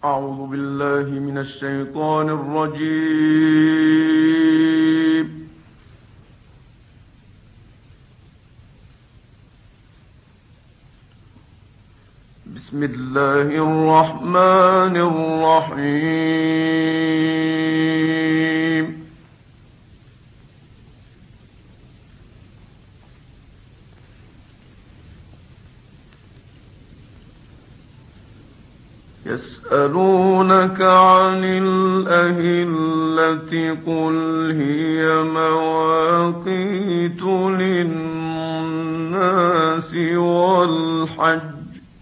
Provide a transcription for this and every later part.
أعوذ بالله من الشيطان الرجيم. بسم الله الرحمن الرحيم. يسألونك عن الأهلة قل هي مواقيت للناس والحج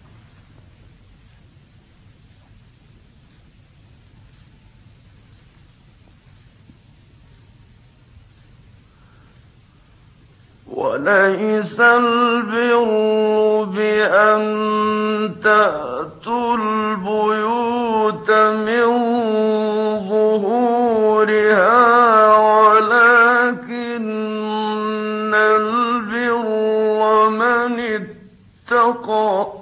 وليس البر بأن تأتوا البيوت من ظهورها ولكن البر من اتقى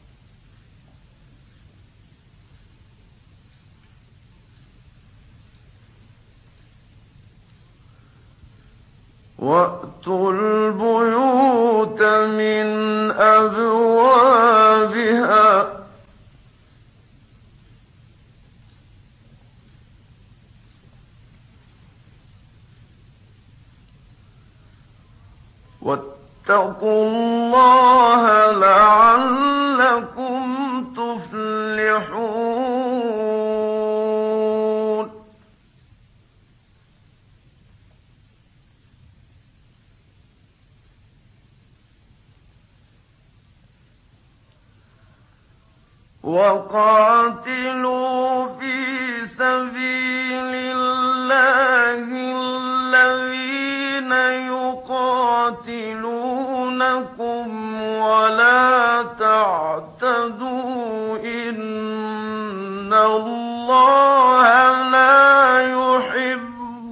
وَأْتُوا الْبُيُوتَ مِنْ أَبْوَابِهَا وَاتَّقُوا اللَّهَ لَعَلَّكُمْ تُفْلِحُونَ. وقاتلوا في سبيل الله الذين يقاتلونكم ولا تعتدوا إن الله لا يحب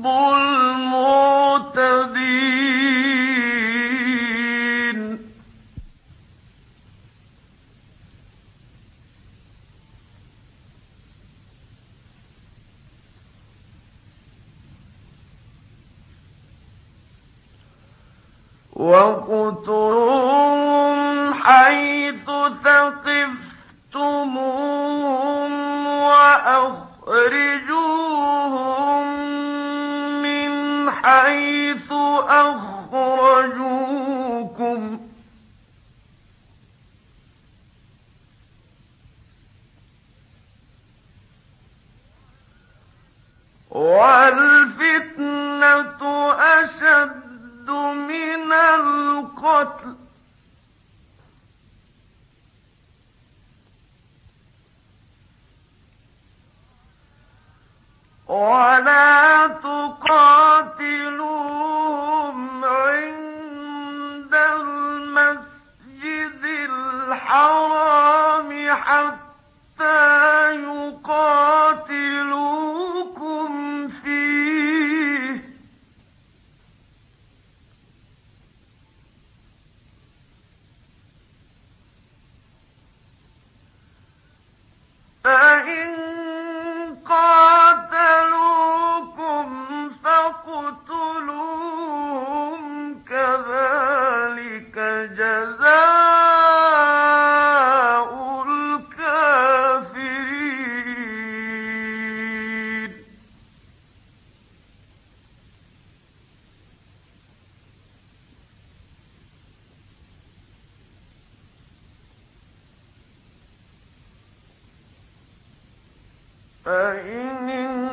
المعتدين. وَاقْتُلُوهُمْ حَيْثُ ثَقِفْتُمُوهُمْ وَأَخْرِجُوهُم مِّنْ حَيْثُ أَخْرَجُوكُمْ ۚ وَالْفِتْنَةُ أَشَدُّ من القتل ولا تقاتلوهم عند المسجد الحرام حتى يقاتلوكم فيه فإن قاتلوكم فاقتلوهم كذلك جزاء الكافرين. فإن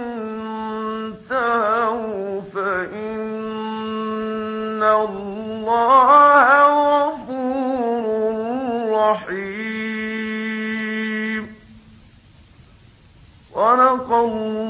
انتهوا فإن الله غفور رحيم. صدق الله